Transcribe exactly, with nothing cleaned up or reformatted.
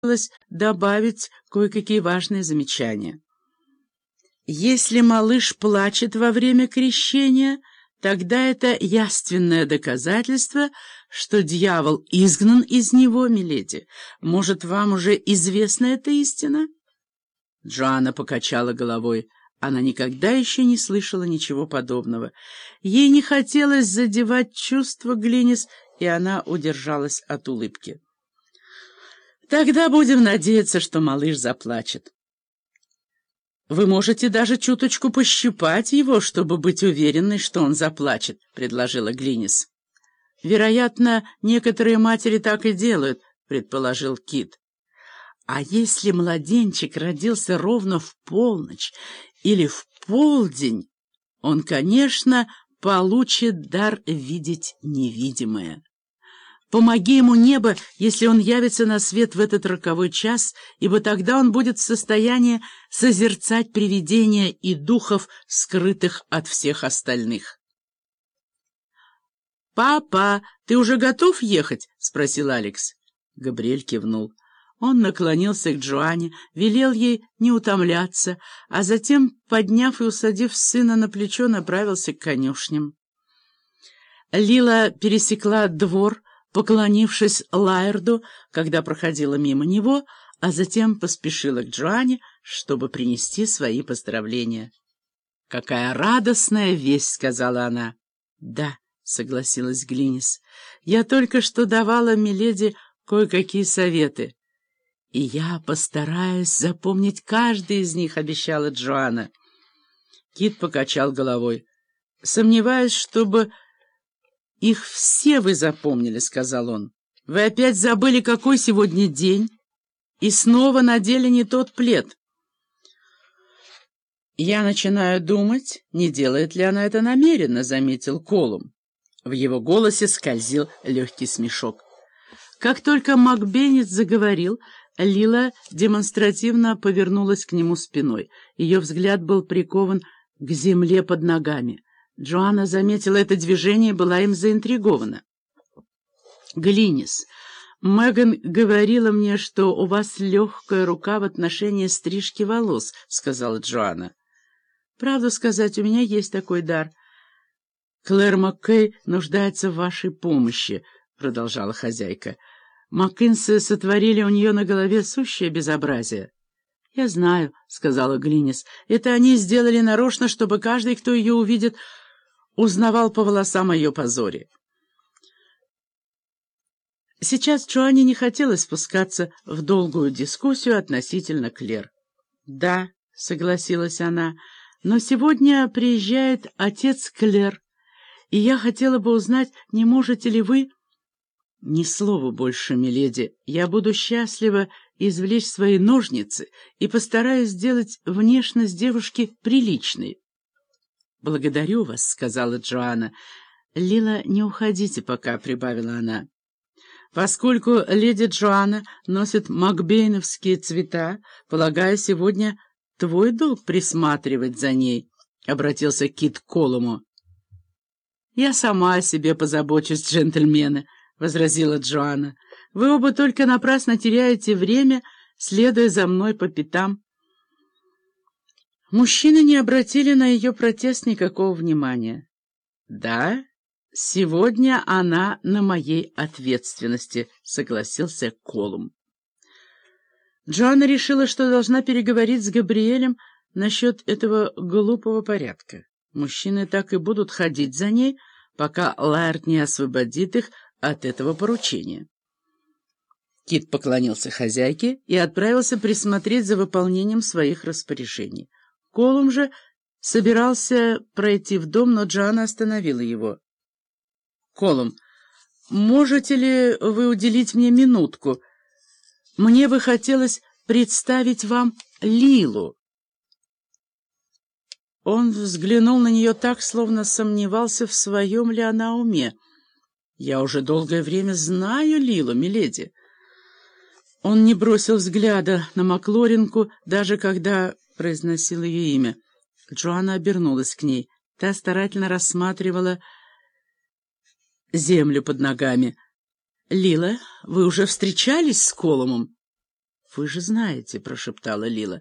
добавить кое-какие важные замечания. Если малыш плачет во время крещения, тогда это яственное доказательство, что дьявол изгнан из него, миледи. Может, вам уже известна эта истина? Джоанна покачала головой. Она никогда еще не слышала ничего подобного. Ей не хотелось задевать чувства Глинис, и она удержалась от улыбки. «Тогда будем надеяться, что малыш заплачет. Вы можете даже чуточку пощипать его, чтобы быть уверенной, что он заплачет», — предложила Глинис. «Вероятно, некоторые матери так и делают», — предположил Кит. «А если младенчик родился ровно в полночь или в полдень, он, конечно, получит дар видеть невидимое. Помоги ему небо, если он явится на свет в этот роковой час, ибо тогда он будет в состоянии созерцать привидения и духов, скрытых от всех остальных». «Папа, ты уже готов ехать?» — спросил Алекс. Габриэль кивнул. Он наклонился к Джоанне, велел ей не утомляться, а затем, подняв и усадив сына на плечо, направился к конюшням. Лила пересекла двор, поклонившись Лаэрду, когда проходила мимо него, а затем поспешила к Джоанне, чтобы принести свои поздравления. «Какая радостная весть!» — сказала она. «Да», — согласилась Глинис, — «я только что давала миледи кое-какие советы». «И я постараюсь запомнить каждый из них», — обещала Джоанна. Кит покачал головой. «Сомневаюсь, чтобы их все вы запомнили», — сказал он. «Вы опять забыли, какой сегодня день, и снова надели не тот плед». «Я начинаю думать, не делает ли она это намеренно», — заметил Колум. В его голосе скользил легкий смешок. Как только Макбеннет заговорил, Лила демонстративно повернулась к нему спиной. Ее взгляд был прикован к земле под ногами. Джоанна заметила это движение и была им заинтригована. «Глинис, Меган говорила мне, что у вас легкая рука в отношении стрижки волос», — сказала Джоанна. «Правду сказать, у меня есть такой дар. Клэр Маккей нуждается в вашей помощи», — продолжала хозяйка. «Маккинсы сотворили у нее на голове сущее безобразие». «Я знаю», — сказала Глинис. «Это они сделали нарочно, чтобы каждый, кто ее увидит, узнавал по волосам о ее позоре». Сейчас Джоанне не хотелось спускаться в долгую дискуссию относительно Клэр. «Да», — согласилась она, — «но сегодня приезжает отец Клэр, и я хотела бы узнать, не можете ли вы...» «Ни слова больше, миледи. Я буду счастлива извлечь свои ножницы и постараюсь сделать внешность девушки приличной». «Благодарю вас», — сказала Джоанна. «Лила, не уходите пока», — прибавила она. «Поскольку леди Джоанна носит макбейновские цвета, полагаю, сегодня твой долг присматривать за ней», — обратился Кит к Колуму. «Я сама о себе позабочусь, джентльмены», — возразила Джоанна. «Вы оба только напрасно теряете время, следуя за мной по пятам». Мужчины не обратили на ее протест никакого внимания. «Да, сегодня она на моей ответственности», — согласился Колум. Джоанна решила, что должна переговорить с Габриэлем насчет этого глупого порядка. Мужчины так и будут ходить за ней, пока Лаэрд не освободит их от этого поручения. Кит поклонился хозяйке и отправился присмотреть за выполнением своих распоряжений. Колум же собирался пройти в дом, но Джоанна остановила его. «Колум, можете ли вы уделить мне минутку? Мне бы хотелось представить вам Лилу». Он взглянул на нее так, словно сомневался, в своем ли она уме. «Я уже долгое время знаю Лилу, миледи». Он не бросил взгляда на Маклоринку, даже когда произносил ее имя. Джоанна обернулась к ней. Та старательно рассматривала землю под ногами. «Лила, вы уже встречались с Колумом?» «Вы же знаете», — прошептала Лила.